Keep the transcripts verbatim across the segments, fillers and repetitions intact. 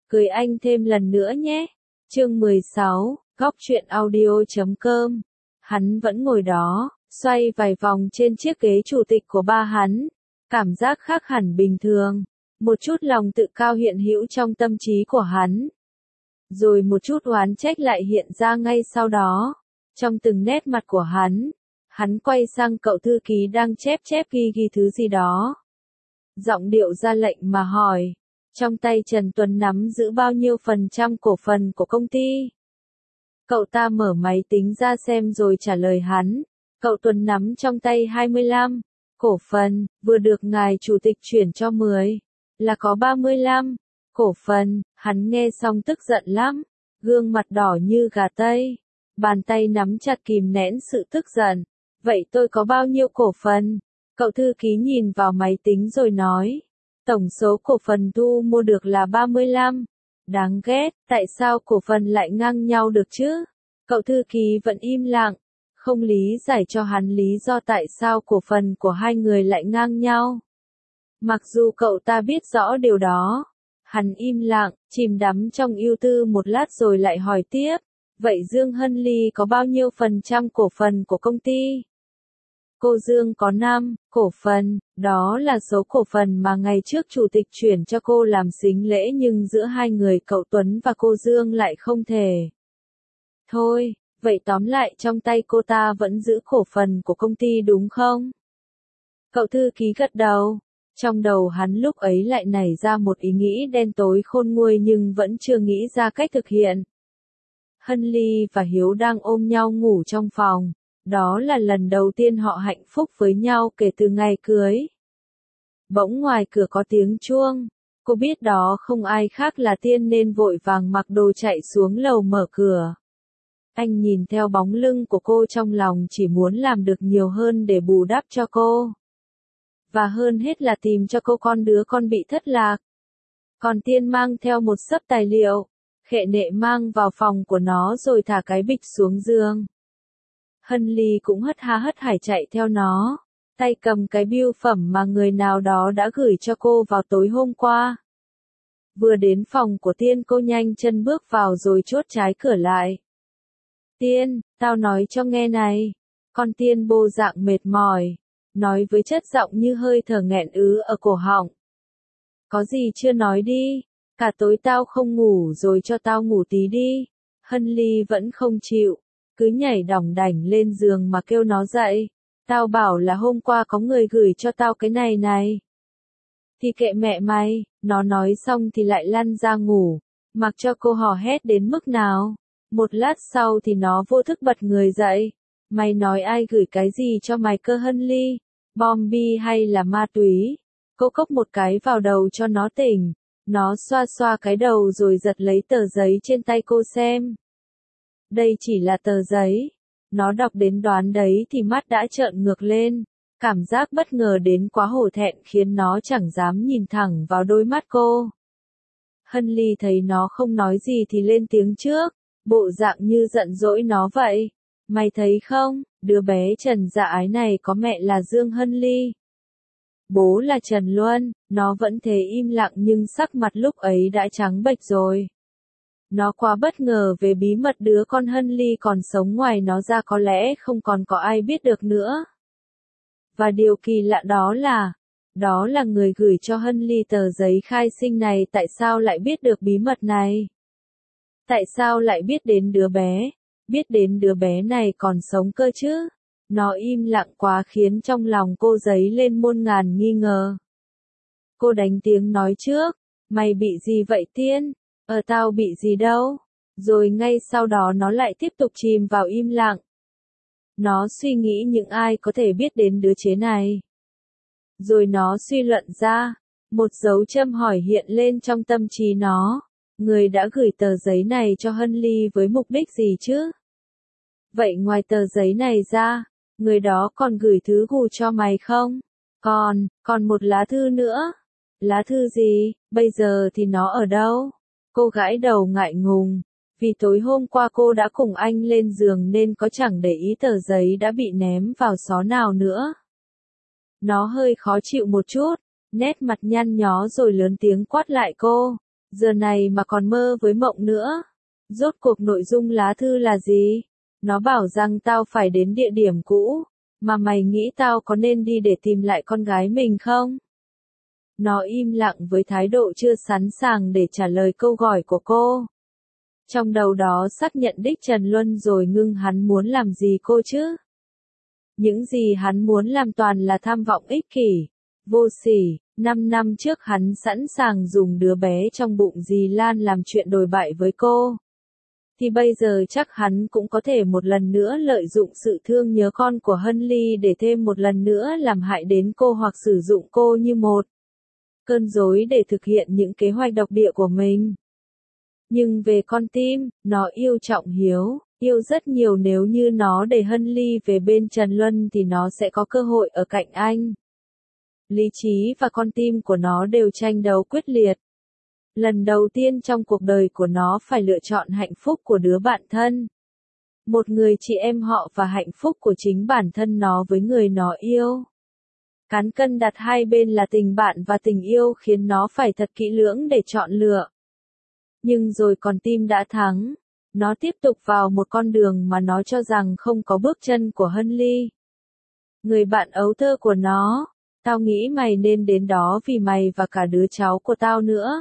Cưới anh thêm lần nữa nhé. Chương mười sáu, góc truyện audio chấm com. Hắn vẫn ngồi đó, xoay vài vòng trên chiếc ghế chủ tịch của ba hắn. Cảm giác khác hẳn bình thường. Một chút lòng tự cao hiện hữu trong tâm trí của hắn. Rồi một chút oán trách lại hiện ra ngay sau đó. Trong từng nét mặt của hắn. Hắn quay sang cậu thư ký đang chép chép ghi ghi thứ gì đó. Giọng điệu ra lệnh mà hỏi. Trong tay Trần Tuấn nắm giữ bao nhiêu phần trăm cổ phần của công ty? Cậu ta mở máy tính ra xem rồi trả lời hắn. Cậu Tuấn nắm trong tay hai mươi lăm cổ phần, vừa được ngài chủ tịch chuyển cho mười, là có ba mươi lăm cổ phần. Hắn nghe xong tức giận lắm, gương mặt đỏ như gà tây, bàn tay nắm chặt kìm nén sự tức giận. Vậy tôi có bao nhiêu cổ phần? Cậu thư ký nhìn vào máy tính rồi nói. Tổng số cổ phần thu mua được là ba mươi lăm. Đáng ghét, tại sao cổ phần lại ngang nhau được chứ? Cậu thư ký vẫn im lặng, không lý giải cho hắn lý do tại sao cổ phần của hai người lại ngang nhau. Mặc dù cậu ta biết rõ điều đó, hắn im lặng, chìm đắm trong ưu tư một lát rồi lại hỏi tiếp. Vậy Dương Hân Ly có bao nhiêu phần trăm cổ phần của công ty? Cô Dương có năm cổ phần, đó là số cổ phần mà ngày trước chủ tịch chuyển cho cô làm sính lễ, nhưng giữa hai người cậu Tuấn và cô Dương lại không thể. Thôi, vậy tóm lại trong tay cô ta vẫn giữ cổ phần của công ty đúng không? Cậu thư ký gật đầu. Trong đầu hắn lúc ấy lại nảy ra một ý nghĩ đen tối khôn nguôi nhưng vẫn chưa nghĩ ra cách thực hiện. Hân Ly và Hiếu đang ôm nhau ngủ trong phòng. Đó là lần đầu tiên họ hạnh phúc với nhau kể từ ngày cưới. Bỗng ngoài cửa có tiếng chuông. Cô biết đó không ai khác là Tiên nên vội vàng mặc đồ chạy xuống lầu mở cửa. Anh nhìn theo bóng lưng của cô trong lòng chỉ muốn làm được nhiều hơn để bù đắp cho cô. Và hơn hết là tìm cho cô con đứa con bị thất lạc. Còn Tiên mang theo một xấp tài liệu. Khệ nệ mang vào phòng của nó rồi thả cái bịch xuống giường. Hân Ly cũng hất ha hất hải chạy theo nó, tay cầm cái bưu phẩm mà người nào đó đã gửi cho cô vào tối hôm qua. Vừa đến phòng của Tiên cô nhanh chân bước vào rồi chốt trái cửa lại. Tiên, tao nói cho nghe này. Con Tiên bô dạng mệt mỏi, nói với chất giọng như hơi thở nghẹn ứ ở cổ họng. Có gì chưa nói đi, cả tối tao không ngủ rồi cho tao ngủ tí đi. Hân Ly vẫn không chịu. Cứ nhảy đỏng đảnh lên giường mà kêu nó dậy. Tao bảo là hôm qua có người gửi cho tao cái này này. Thì kệ mẹ mày, nó nói xong thì lại lăn ra ngủ, mặc cho cô hò hét đến mức nào. Một lát sau thì nó vô thức bật người dậy. Mày nói ai gửi cái gì cho mày cơ Hân Ly? Bom bi hay là ma túy? Cô cốc một cái vào đầu cho nó tỉnh. Nó xoa xoa cái đầu rồi giật lấy tờ giấy trên tay cô xem. Đây chỉ là tờ giấy. Nó đọc đến đoán đấy thì mắt đã trợn ngược lên. Cảm giác bất ngờ đến quá hổ thẹn khiến nó chẳng dám nhìn thẳng vào đôi mắt cô. Hân Ly thấy nó không nói gì thì lên tiếng trước, bộ dạng như giận dỗi nó vậy. Mày thấy không, đứa bé Trần Dạ Ái này có mẹ là Dương Hân Ly. Bố là Trần Luân, nó vẫn thế im lặng nhưng sắc mặt lúc ấy đã trắng bệch rồi. Nó quá bất ngờ về bí mật đứa con Hân Ly còn sống ngoài nó ra có lẽ không còn có ai biết được nữa. Và điều kỳ lạ đó là, đó là người gửi cho Hân Ly tờ giấy khai sinh này tại sao lại biết được bí mật này? Tại sao lại biết đến đứa bé? Biết đến đứa bé này còn sống cơ chứ? Nó im lặng quá khiến trong lòng cô dấy lên muôn ngàn nghi ngờ. Cô đánh tiếng nói trước, mày bị gì vậy Tiên? Ờ tao bị gì đâu. Rồi ngay sau đó nó lại tiếp tục chìm vào im lặng. Nó suy nghĩ những ai có thể biết đến đứa chế này. Rồi nó suy luận ra. Một dấu châm hỏi hiện lên trong tâm trí nó. Người đã gửi tờ giấy này cho Hân Ly với mục đích gì chứ? Vậy ngoài tờ giấy này ra, người đó còn gửi thứ gù cho mày không? Còn, còn một lá thư nữa. Lá thư gì, bây giờ thì nó ở đâu? Cô gãi đầu ngại ngùng, vì tối hôm qua cô đã cùng anh lên giường nên có chẳng để ý tờ giấy đã bị ném vào xó nào nữa. Nó hơi khó chịu một chút, nét mặt nhăn nhó rồi lớn tiếng quát lại cô. Giờ này mà còn mơ với mộng nữa. Rốt cuộc nội dung lá thư là gì? Nó bảo rằng tao phải đến địa điểm cũ, mà mày nghĩ tao có nên đi để tìm lại con gái mình không? Nó im lặng với thái độ chưa sẵn sàng để trả lời câu hỏi của cô. Trong đầu đó xác nhận đích Trần Luân rồi ngưng, hắn muốn làm gì cô chứ? Những gì hắn muốn làm toàn là tham vọng ích kỷ, vô sỉ. Năm năm trước hắn sẵn sàng dùng đứa bé trong bụng dì Lan làm chuyện đồi bại với cô. Thì bây giờ chắc hắn cũng có thể một lần nữa lợi dụng sự thương nhớ con của Hân Ly để thêm một lần nữa làm hại đến cô, hoặc sử dụng cô như một cơn rối để thực hiện những kế hoạch độc địa của mình. Nhưng về con tim, nó yêu Trọng Hiếu, yêu rất nhiều. Nếu như nó để Hân Ly về bên Trần Luân thì nó sẽ có cơ hội ở cạnh anh. Lý trí và con tim của nó đều tranh đấu quyết liệt. Lần đầu tiên trong cuộc đời của nó phải lựa chọn hạnh phúc của đứa bạn thân. Một người chị em họ, và hạnh phúc của chính bản thân nó với người nó yêu. Cán cân đặt hai bên là tình bạn và tình yêu khiến nó phải thật kỹ lưỡng để chọn lựa. Nhưng rồi con tim đã thắng. Nó tiếp tục vào một con đường mà nó cho rằng không có bước chân của Hân Ly. Người bạn ấu thơ của nó. Tao nghĩ mày nên đến đó vì mày và cả đứa cháu của tao nữa.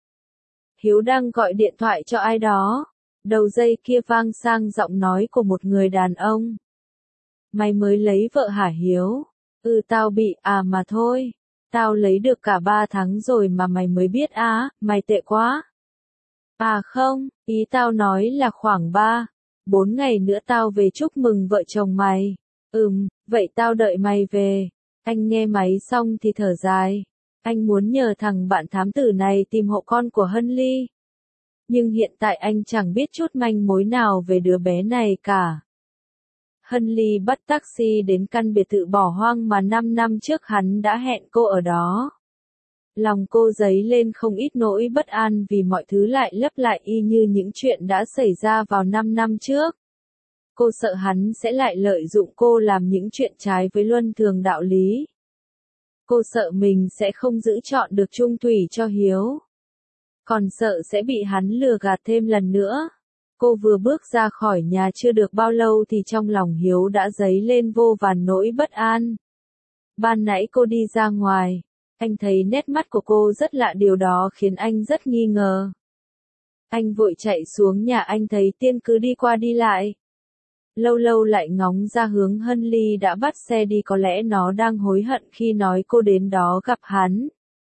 Hiếu đang gọi điện thoại cho ai đó. Đầu dây kia vang sang giọng nói của một người đàn ông. Mày mới lấy vợ hả Hiếu? Ừ, tao bị, à mà thôi. Tao lấy được cả ba tháng rồi mà mày mới biết á, mày tệ quá. À không, ý tao nói là khoảng ba, bốn ngày nữa tao về chúc mừng vợ chồng mày. Ừm, vậy tao đợi mày về. Anh nghe máy xong thì thở dài. Anh muốn nhờ thằng bạn thám tử này tìm hộ con của Hân Ly. Nhưng hiện tại anh chẳng biết chút manh mối nào về đứa bé này cả. Hân Ly bắt taxi đến căn biệt thự bỏ hoang mà năm năm trước hắn đã hẹn cô ở đó. Lòng cô dấy lên không ít nỗi bất an vì mọi thứ lại lặp lại y như những chuyện đã xảy ra vào năm năm trước. Cô sợ hắn sẽ lại lợi dụng cô làm những chuyện trái với luân thường đạo lý. Cô sợ mình sẽ không giữ chọn được trung thủy cho Hiếu. Còn sợ sẽ bị hắn lừa gạt thêm lần nữa. Cô vừa bước ra khỏi nhà chưa được bao lâu thì trong lòng Hiếu đã dấy lên vô vàn nỗi bất an. Ban nãy cô đi ra ngoài. Anh thấy nét mắt của cô rất lạ, điều đó khiến anh rất nghi ngờ. Anh vội chạy xuống nhà, anh thấy Tiên cứ đi qua đi lại. Lâu lâu lại ngóng ra hướng Hân Ly đã bắt xe đi, có lẽ nó đang hối hận khi nói cô đến đó gặp hắn.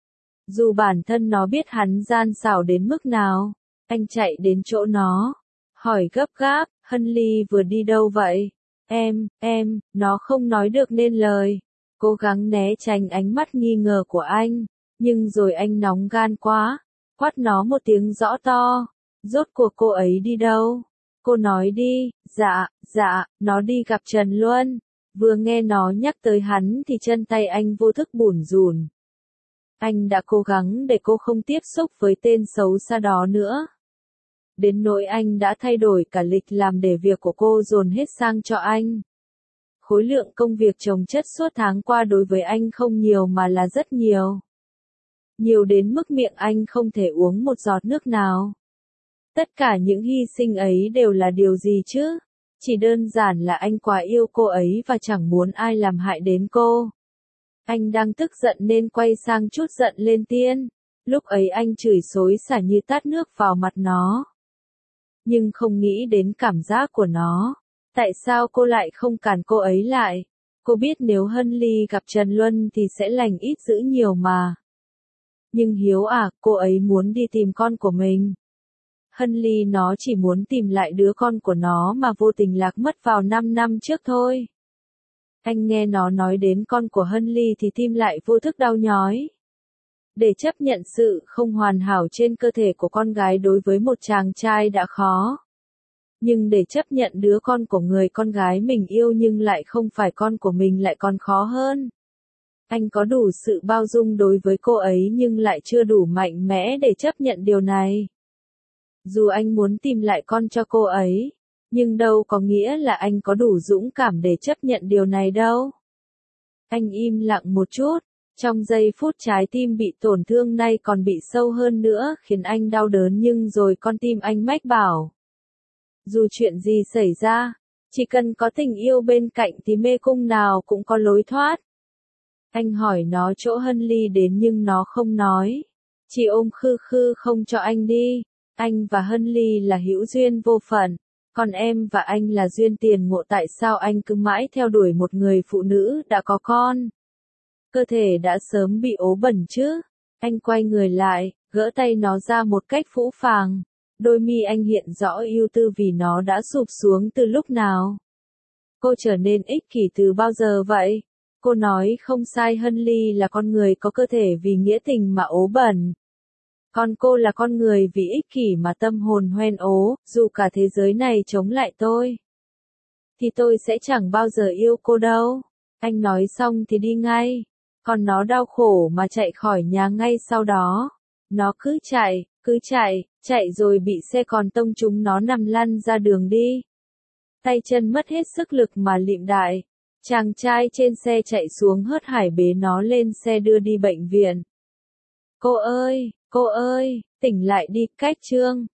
Dù bản thân nó biết hắn gian xảo đến mức nào, anh chạy đến chỗ nó, hỏi gấp gáp, Hân Ly vừa đi đâu vậy? Em, em, nó không nói được nên lời. Cố gắng né tránh ánh mắt nghi ngờ của anh, nhưng rồi anh nóng gan quá, quát nó một tiếng rõ to. Rốt cuộc cô ấy đi đâu? Cô nói đi. Dạ, dạ, nó đi gặp Trần Luân. Vừa nghe nó nhắc tới hắn thì chân tay anh vô thức bủn rủn. Anh đã cố gắng để cô không tiếp xúc với tên xấu xa đó nữa. Đến nỗi anh đã thay đổi cả lịch làm để việc của cô dồn hết sang cho anh. Khối lượng công việc chồng chất suốt tháng qua đối với anh không nhiều mà là rất nhiều. Nhiều đến mức miệng anh không thể uống một giọt nước nào. Tất cả những hy sinh ấy đều là điều gì chứ? Chỉ đơn giản là anh quá yêu cô ấy và chẳng muốn ai làm hại đến cô. Anh đang tức giận nên quay sang chút giận lên Tiên. Lúc ấy anh chửi xối xả như tát nước vào mặt nó. Nhưng không nghĩ đến cảm giác của nó. Tại sao cô lại không cản cô ấy lại? Cô biết nếu Hân Ly gặp Trần Luân thì sẽ lành ít dữ nhiều mà. Nhưng Hiếu à, cô ấy muốn đi tìm con của mình. Hân Ly nó chỉ muốn tìm lại đứa con của nó mà vô tình lạc mất vào năm năm trước thôi. Anh nghe nó nói đến con của Hân Ly thì tim lại vô thức đau nhói. Để chấp nhận sự không hoàn hảo trên cơ thể của con gái đối với một chàng trai đã khó. Nhưng để chấp nhận đứa con của người con gái mình yêu nhưng lại không phải con của mình lại còn khó hơn. Anh có đủ sự bao dung đối với cô ấy nhưng lại chưa đủ mạnh mẽ để chấp nhận điều này. Dù anh muốn tìm lại con cho cô ấy, nhưng đâu có nghĩa là anh có đủ dũng cảm để chấp nhận điều này đâu. Anh im lặng một chút, Trong giây phút trái tim bị tổn thương nay còn bị sâu hơn nữa khiến anh đau đớn nhưng rồi con tim anh mách bảo. Dù chuyện gì xảy ra, chỉ cần có tình yêu bên cạnh thì mê cung nào cũng có lối thoát. Anh hỏi nó chỗ Hân Ly đến nhưng nó không nói. Chỉ ôm khư khư không cho anh đi. Anh và Hân Ly là hữu duyên vô phận. Còn em và anh là duyên tiền ngộ, tại sao anh cứ mãi theo đuổi một người phụ nữ đã có con? Cơ thể đã sớm bị ố bẩn chứ. Anh quay người lại, gỡ tay nó ra một cách phũ phàng. Đôi mi anh hiện rõ ưu tư vì nó đã sụp xuống từ lúc nào. Cô trở nên ích kỷ từ bao giờ vậy? Cô nói không sai, Hân Ly là con người có cơ thể vì nghĩa tình mà ố bẩn. Còn cô là con người vì ích kỷ mà tâm hồn hoen ố, dù cả thế giới này chống lại tôi. Thì tôi sẽ chẳng bao giờ yêu cô đâu. Anh nói xong thì đi ngay. Còn nó đau khổ mà chạy khỏi nhà ngay sau đó. Nó cứ chạy, cứ chạy, chạy rồi bị xe còn tông chúng nó nằm lăn ra đường đi. Tay chân mất hết sức lực mà lịm đại. Chàng trai trên xe chạy xuống hớt hải bế nó lên xe đưa đi bệnh viện. Cô ơi, cô ơi, tỉnh lại đi, cách chương.